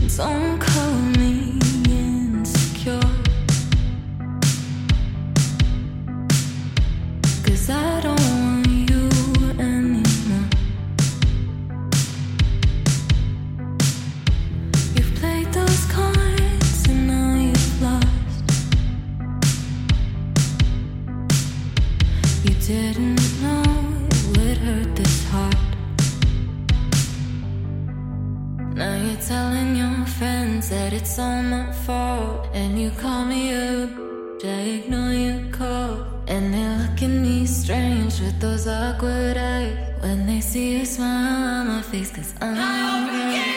Don't call me insecure, 'cause I don't want you anymore. You've played those cards and now you've lost. You didn't know it would hurt this hard. Now you're telling your friends that it's all my fault, and you call me up, I ignore your call. And they look at me strange with those awkward eyes when they see a smile on my face, 'cause I'm right.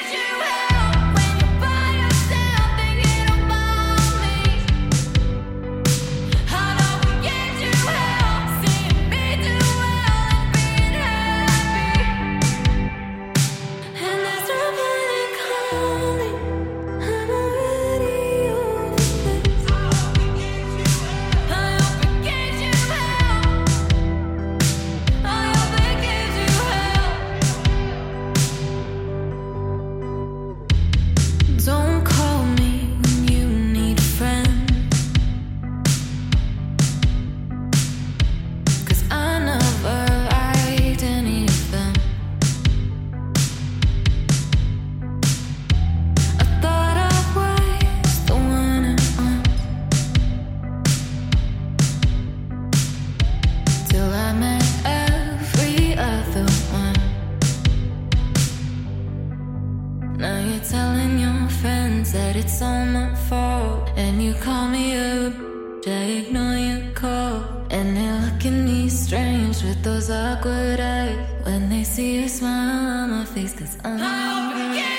Don't call me when you need a friend, 'cause I never write any of them. I thought I was the one at once, till I met every other one. Now you're telling your friends that it's all my fault, and you call me up, I ignore your call. And they look at me strange with those awkward eyes when they see a smile on my face, 'cause I'm right.